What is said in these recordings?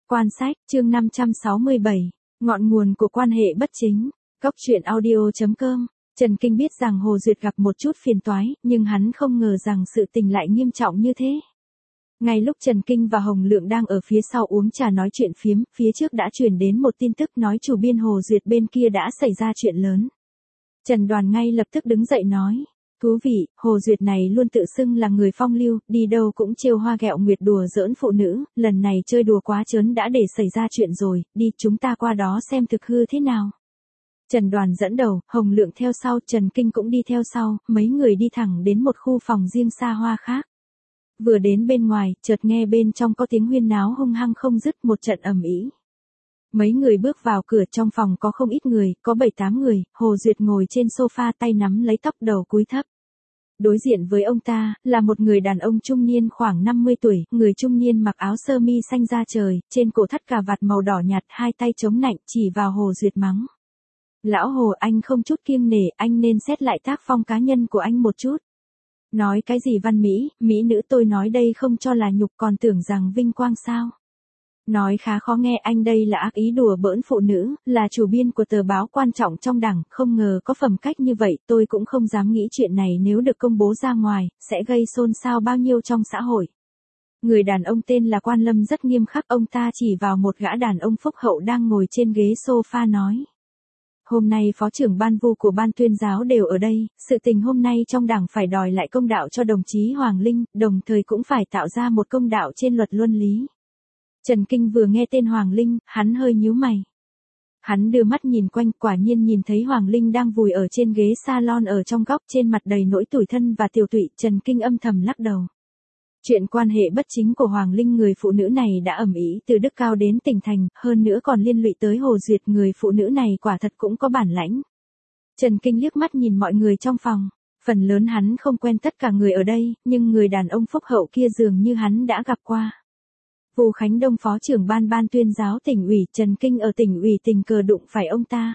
Quan sách, chương 567, ngọn nguồn của quan hệ bất chính. Cốc truyện audio.com. Trần Kinh biết rằng Hồ Duyệt gặp một chút phiền toái, nhưng hắn không ngờ rằng sự tình lại nghiêm trọng như thế. Ngay lúc Trần Kinh và Hồng Lượng đang ở phía sau uống trà nói chuyện phiếm, phía trước đã truyền đến một tin tức nói chủ biên Hồ Duyệt bên kia đã xảy ra chuyện lớn. Trần Đoàn ngay lập tức đứng dậy nói. Thú vị, Hồ Duyệt này luôn tự xưng là người phong lưu, đi đâu cũng trêu hoa ghẹo nguyệt đùa giỡn phụ nữ, lần này chơi đùa quá trớn đã để xảy ra chuyện rồi, đi chúng ta qua đó xem thực hư thế nào. Trần Đoàn dẫn đầu, Hồng Lượng theo sau, Trần Kinh cũng đi theo sau, mấy người đi thẳng đến một khu phòng riêng xa hoa khác. Vừa đến bên ngoài, chợt nghe bên trong có tiếng huyên náo hung hăng không dứt, một trận ầm ĩ. Mấy người bước vào cửa, trong phòng có không ít người, có 7-8 người, Hồ Duyệt ngồi trên sofa tay nắm lấy tóc đầu cúi thấp. Đối diện với ông ta, là một người đàn ông trung niên khoảng 50 tuổi, người trung niên mặc áo sơ mi xanh da trời, trên cổ thắt cà vạt màu đỏ nhạt, hai tay chống nạnh, chỉ vào Hồ Duyệt mắng. Lão Hồ, anh không chút kiêng nể, anh nên xét lại tác phong cá nhân của anh một chút. Nói cái gì văn mỹ, mỹ nữ, tôi nói đây không cho là nhục, còn tưởng rằng vinh quang sao. Nói khá khó nghe, anh đây là ác ý đùa bỡn phụ nữ, là chủ biên của tờ báo quan trọng trong đảng, không ngờ có phẩm cách như vậy, tôi cũng không dám nghĩ chuyện này nếu được công bố ra ngoài, sẽ gây xôn xao bao nhiêu trong xã hội. Người đàn ông tên là Quan Lâm rất nghiêm khắc, ông ta chỉ vào một gã đàn ông phúc hậu đang ngồi trên ghế sofa nói. Hôm nay phó trưởng ban vu của ban tuyên giáo đều ở đây, sự tình hôm nay trong đảng phải đòi lại công đạo cho đồng chí Hoàng Linh, đồng thời cũng phải tạo ra một công đạo trên luật luân lý. Trần Kinh vừa nghe tên Hoàng Linh, hắn hơi nhíu mày. Hắn đưa mắt nhìn quanh, quả nhiên nhìn thấy Hoàng Linh đang vùi ở trên ghế salon ở trong góc, trên mặt đầy nỗi tủi thân và tiều tụy. Trần Kinh âm thầm lắc đầu. Chuyện quan hệ bất chính của Hoàng Linh, người phụ nữ này đã ầm ĩ từ Đức Cao đến tỉnh thành, hơn nữa còn liên lụy tới Hồ Duyệt, người phụ nữ này quả thật cũng có bản lãnh. Trần Kinh liếc mắt nhìn mọi người trong phòng, phần lớn hắn không quen tất cả người ở đây, nhưng người đàn ông phúc hậu kia dường như hắn đã gặp qua. Vu Khánh Đông, phó trưởng ban tuyên giáo tỉnh ủy, Trần Kinh ở tỉnh ủy tình cờ đụng phải ông ta.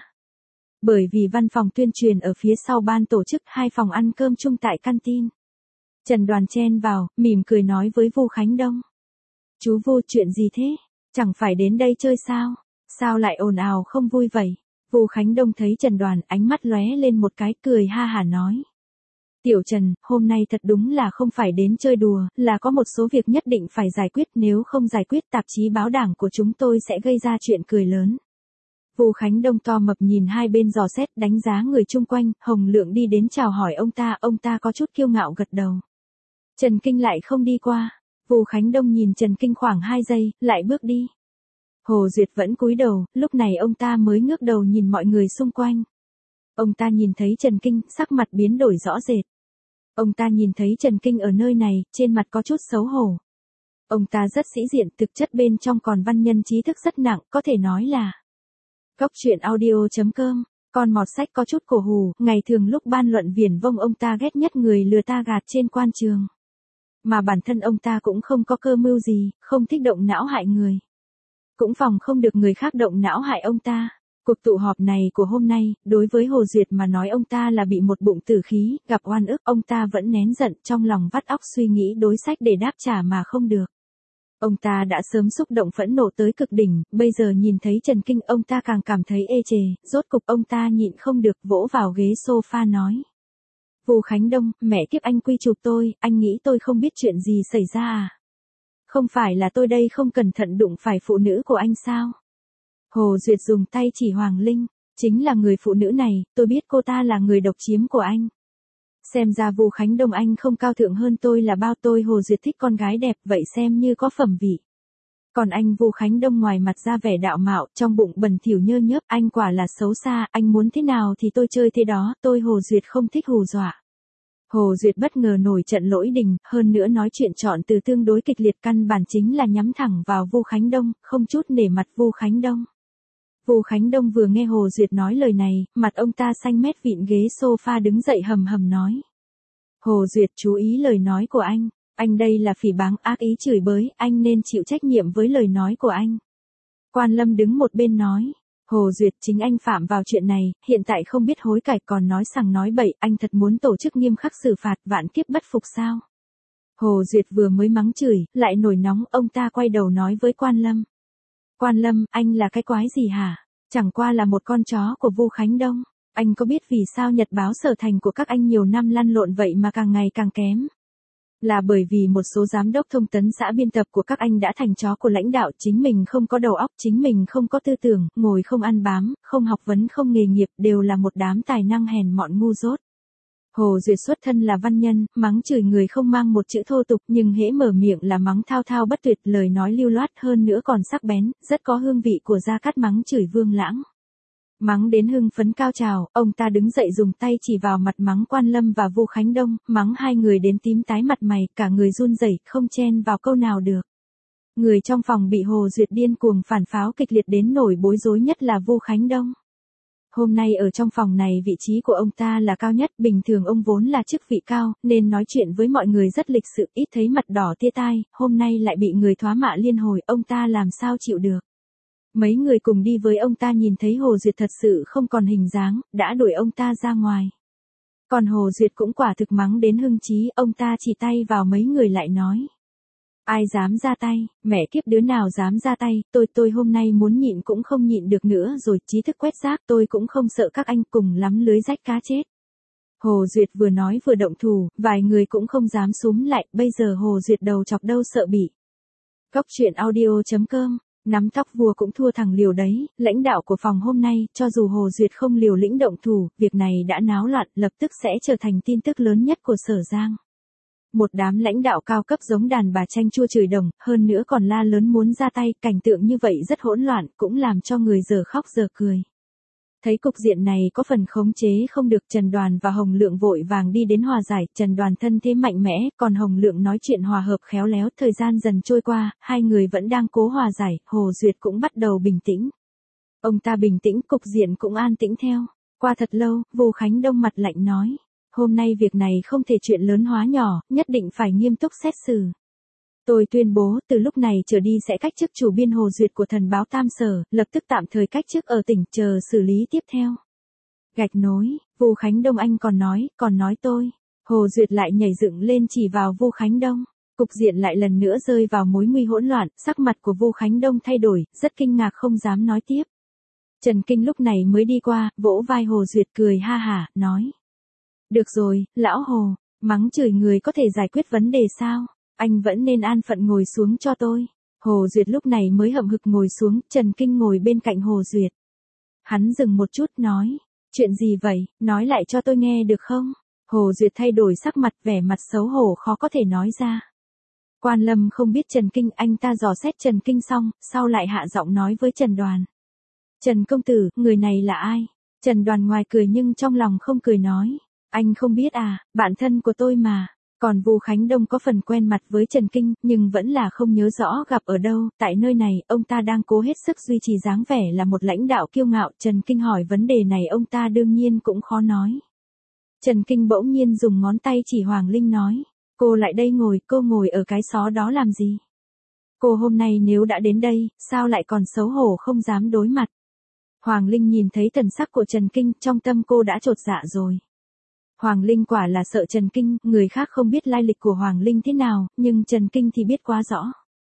Bởi vì văn phòng tuyên truyền ở phía sau ban tổ chức hai phòng ăn cơm chung tại canteen. Trần Đoàn chen vào, mỉm cười nói với Vu Khánh Đông. Chú Vu, chuyện gì thế? Chẳng phải đến đây chơi sao? Sao lại ồn ào không vui vậy? Vu Khánh Đông thấy Trần Đoàn, ánh mắt lóe lên một cái, cười ha hả nói. Tiểu Trần, hôm nay thật đúng là không phải đến chơi đùa, là có một số việc nhất định phải giải quyết, nếu không giải quyết tạp chí báo đảng của chúng tôi sẽ gây ra chuyện cười lớn. Vu Khánh Đông to mập nhìn hai bên dò xét, đánh giá người chung quanh, Hồng Lượng đi đến chào hỏi ông ta có chút kiêu ngạo gật đầu. Trần Kinh lại không đi qua, Vu Khánh Đông nhìn Trần Kinh khoảng 2 giây, lại bước đi. Hồ Duyệt vẫn cúi đầu, lúc này ông ta mới ngước đầu nhìn mọi người xung quanh. Ông ta nhìn thấy Trần Kinh, sắc mặt biến đổi rõ rệt. Ông ta nhìn thấy Trần Kinh ở nơi này, trên mặt có chút xấu hổ. Ông ta rất sĩ diện, thực chất bên trong còn văn nhân trí thức rất nặng, có thể nói là. Cốc truyện audio.com, con mọt sách có chút cổ hủ, ngày thường lúc ban luận viển vông ông ta ghét nhất người lừa ta gạt trên quan trường. Mà bản thân ông ta cũng không có cơ mưu gì, không thích động não hại người. Cũng phòng không được người khác động não hại ông ta. Cuộc tụ họp này của hôm nay, đối với Hồ Duyệt mà nói ông ta là bị một bụng tử khí, gặp oan ức, ông ta vẫn nén giận, trong lòng vắt óc suy nghĩ đối sách để đáp trả mà không được. Ông ta đã sớm xúc động phẫn nộ tới cực đỉnh, bây giờ nhìn thấy Trần Kinh ông ta càng cảm thấy ê chề, rốt cục ông ta nhịn không được vỗ vào ghế sofa nói. Vu Khánh Đông, mẹ kiếp, anh quy chụp tôi, anh nghĩ tôi không biết chuyện gì xảy ra à? Không phải là tôi đây không cẩn thận đụng phải phụ nữ của anh sao? Hồ Duyệt dùng tay chỉ Hoàng Linh, chính là người phụ nữ này, tôi biết cô ta là người độc chiếm của anh. Xem ra Vu Khánh Đông anh không cao thượng hơn tôi là bao, tôi Hồ Duyệt thích con gái đẹp, vậy xem như có phẩm vị. Còn anh Vu Khánh Đông ngoài mặt ra vẻ đạo mạo, trong bụng bẩn thỉu nhơ nhớp, anh quả là xấu xa, anh muốn thế nào thì tôi chơi thế đó, tôi Hồ Duyệt không thích hù dọa. Hồ Duyệt bất ngờ nổi trận lỗi đình, hơn nữa nói chuyện chọn từ tương đối kịch liệt, căn bản chính là nhắm thẳng vào Vu Khánh Đông, không chút nể mặt Vu Khánh Đông. Vu Khánh Đông vừa nghe Hồ Duyệt nói lời này, mặt ông ta xanh mét, vịn ghế sofa đứng dậy hầm hầm nói. Hồ Duyệt, chú ý lời nói của anh đây là phỉ báng, ác ý chửi bới, anh nên chịu trách nhiệm với lời nói của anh. Quan Lâm đứng một bên nói. Hồ Duyệt, chính anh phạm vào chuyện này, hiện tại không biết hối cải còn nói sằng nói bậy, anh thật muốn tổ chức nghiêm khắc xử phạt, vạn kiếp bất phục sao? Hồ Duyệt vừa mới mắng chửi, lại nổi nóng, ông ta quay đầu nói với Quan Lâm. Quan Lâm, anh là cái quái gì hả? Chẳng qua là một con chó của Vu Khánh Đông. Anh có biết vì sao nhật báo Sở Thành của các anh nhiều năm lăn lộn vậy mà càng ngày càng kém? Là bởi vì một số giám đốc thông tấn xã biên tập của các anh đã thành chó của lãnh đạo, chính mình không có đầu óc, chính mình không có tư tưởng, ngồi không ăn bám, không học vấn, không nghề nghiệp, đều là một đám tài năng hèn mọn ngu dốt. Hồ Duyệt xuất thân là văn nhân, mắng chửi người không mang một chữ thô tục, nhưng hễ mở miệng là mắng thao thao bất tuyệt, lời nói lưu loát hơn nữa còn sắc bén, rất có hương vị của Gia Cát mắng chửi Vương Lãng. Mắng đến hưng phấn cao trào, ông ta đứng dậy dùng tay chỉ vào mặt mắng Quan Lâm và Vu Khánh Đông, mắng hai người đến tím tái mặt mày, cả người run rẩy, không chen vào câu nào được. Người trong phòng bị Hồ Duyệt điên cuồng phản pháo kịch liệt đến nổi bối rối, nhất là Vu Khánh Đông. Hôm nay ở trong phòng này vị trí của ông ta là cao nhất, bình thường ông vốn là chức vị cao, nên nói chuyện với mọi người rất lịch sự, ít thấy mặt đỏ tia tai, hôm nay lại bị người thoá mạ liên hồi, ông ta làm sao chịu được. Mấy người cùng đi với ông ta nhìn thấy Hồ Duyệt thật sự không còn hình dáng, đã đuổi ông ta ra ngoài. Còn Hồ Duyệt cũng quả thực mắng đến hưng chí, ông ta chỉ tay vào mấy người lại nói. Ai dám ra tay, mẹ kiếp đứa nào dám ra tay, tôi hôm nay muốn nhịn cũng không nhịn được nữa rồi, trí thức quét rác, tôi cũng không sợ các anh, cùng lắm lưới rách cá chết. Hồ Duyệt vừa nói vừa động thủ, vài người cũng không dám xúm lại, bây giờ Hồ Duyệt đầu chọc đâu sợ bị. Cóc truyện audio.com, nắm tóc vua cũng thua thằng liều đấy, lãnh đạo của phòng hôm nay, cho dù Hồ Duyệt không liều lĩnh động thủ, việc này đã náo loạn, lập tức sẽ trở thành tin tức lớn nhất của Sở Giang. Một đám lãnh đạo cao cấp giống đàn bà tranh chua chửi đồng, hơn nữa còn la lớn muốn ra tay, cảnh tượng như vậy rất hỗn loạn, cũng làm cho người giờ khóc giờ cười. Thấy cục diện này có phần khống chế không được, Trần Đoàn và Hồng Lượng vội vàng đi đến hòa giải, Trần Đoàn thân thế mạnh mẽ, còn Hồng Lượng nói chuyện hòa hợp khéo léo, thời gian dần trôi qua, hai người vẫn đang cố hòa giải, Hồ Duyệt cũng bắt đầu bình tĩnh. Ông ta bình tĩnh, cục diện cũng an tĩnh theo. Qua thật lâu, Vu Khánh Đông mặt lạnh nói. Hôm nay việc này không thể chuyện lớn hóa nhỏ, nhất định phải nghiêm túc xét xử. Tôi tuyên bố, từ lúc này trở đi sẽ cách chức chủ biên Hồ Duyệt của Thần báo Tam Sở, lập tức tạm thời cách chức ở tỉnh, chờ xử lý tiếp theo. Gạch nối, Vu Khánh Đông anh còn nói tôi. Hồ Duyệt lại nhảy dựng lên chỉ vào Vu Khánh Đông. Cục diện lại lần nữa rơi vào mối nguy hỗn loạn, sắc mặt của Vu Khánh Đông thay đổi, rất kinh ngạc không dám nói tiếp. Trần Kinh lúc này mới đi qua, vỗ vai Hồ Duyệt cười ha hả, nói. Được rồi, lão Hồ, mắng chửi người có thể giải quyết vấn đề sao? Anh vẫn nên an phận ngồi xuống cho tôi. Hồ Duyệt lúc này mới hậm hực ngồi xuống, Trần Kinh ngồi bên cạnh Hồ Duyệt. Hắn dừng một chút nói, chuyện gì vậy, nói lại cho tôi nghe được không? Hồ Duyệt thay đổi sắc mặt, vẻ mặt xấu hổ khó có thể nói ra. Quan Lâm không biết Trần Kinh, anh ta dò xét Trần Kinh xong, sau lại hạ giọng nói với Trần Đoàn. Trần công tử, người này là ai? Trần Đoàn ngoài cười nhưng trong lòng không cười nói. Anh không biết à, bạn thân của tôi mà. Còn Vu Khánh Đông có phần quen mặt với Trần Kinh, nhưng vẫn là không nhớ rõ gặp ở đâu, tại nơi này, ông ta đang cố hết sức duy trì dáng vẻ là một lãnh đạo kiêu ngạo, Trần Kinh hỏi vấn đề này ông ta đương nhiên cũng khó nói. Trần Kinh bỗng nhiên dùng ngón tay chỉ Hoàng Linh nói, cô lại đây ngồi, cô ngồi ở cái xó đó làm gì? Cô hôm nay nếu đã đến đây, sao lại còn xấu hổ không dám đối mặt? Hoàng Linh nhìn thấy thần sắc của Trần Kinh, trong tâm cô đã chột dạ rồi. Hoàng Linh quả là sợ Trần Kinh, người khác không biết lai lịch của Hoàng Linh thế nào, nhưng Trần Kinh thì biết quá rõ.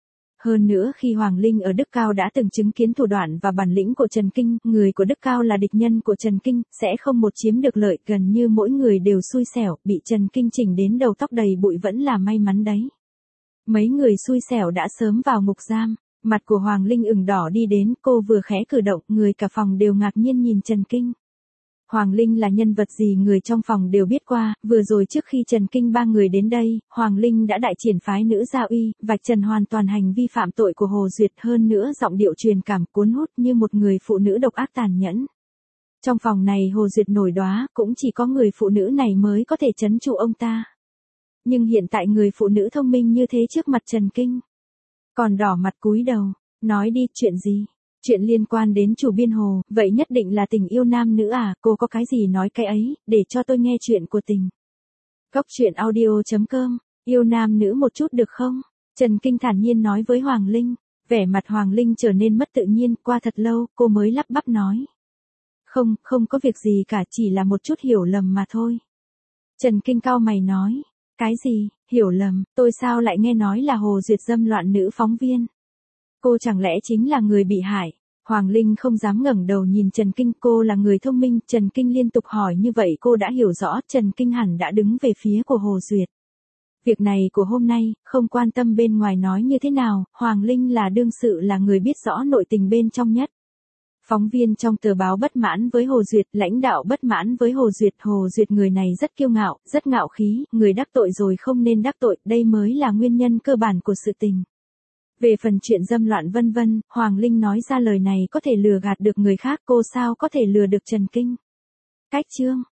Hơn nữa khi Hoàng Linh ở Đức Cao đã từng chứng kiến thủ đoạn và bản lĩnh của Trần Kinh, người của Đức Cao là địch nhân của Trần Kinh, sẽ không một chiếm được lợi, gần như mỗi người đều xui xẻo, bị Trần Kinh chỉnh đến đầu tóc đầy bụi vẫn là may mắn đấy. Mấy người xui xẻo đã sớm vào ngục giam, mặt của Hoàng Linh ửng đỏ đi đến, cô vừa khẽ cử động, người cả phòng đều ngạc nhiên nhìn Trần Kinh. Hoàng Linh là nhân vật gì người trong phòng đều biết qua, vừa rồi trước khi Trần Kinh ba người đến đây, Hoàng Linh đã đại triển phái nữ gia uy, vạch trần hoàn toàn hành vi phạm tội của Hồ Duyệt, hơn nữa giọng điệu truyền cảm cuốn hút như một người phụ nữ độc ác tàn nhẫn. Trong phòng này Hồ Duyệt nổi đóa, cũng chỉ có người phụ nữ này mới có thể trấn trụ ông ta. Nhưng hiện tại người phụ nữ thông minh như thế trước mặt Trần Kinh, còn đỏ mặt cúi đầu, nói đi, chuyện gì? Chuyện liên quan đến chủ biên Hồ, vậy nhất định là tình yêu nam nữ à, cô có cái gì nói cái ấy, để cho tôi nghe chuyện của tình. Cóc truyện audio.com, yêu nam nữ một chút được không? Trần Kinh thản nhiên nói với Hoàng Linh, vẻ mặt Hoàng Linh trở nên mất tự nhiên, qua thật lâu, cô mới lắp bắp nói. Không có việc gì cả, chỉ là một chút hiểu lầm mà thôi. Trần Kinh cau mày nói, cái gì, hiểu lầm, tôi sao lại nghe nói là Hồ Duyệt dâm loạn nữ phóng viên. Cô chẳng lẽ chính là người bị hại? Hoàng Linh không dám ngẩng đầu nhìn Trần Kinh, cô là người thông minh, Trần Kinh liên tục hỏi như vậy cô đã hiểu rõ, Trần Kinh hẳn đã đứng về phía của Hồ Duyệt. Việc này của hôm nay, không quan tâm bên ngoài nói như thế nào, Hoàng Linh là đương sự là người biết rõ nội tình bên trong nhất. Phóng viên trong tờ báo bất mãn với Hồ Duyệt, lãnh đạo bất mãn với Hồ Duyệt người này rất kiêu ngạo, rất ngạo khí, người đắc tội rồi không nên đắc tội, đây mới là nguyên nhân cơ bản của sự tình. Về phần chuyện dâm loạn vân vân, Hoàng Linh nói ra lời này có thể lừa gạt được người khác, cô sao có thể lừa được Trần Kinh. Cách chương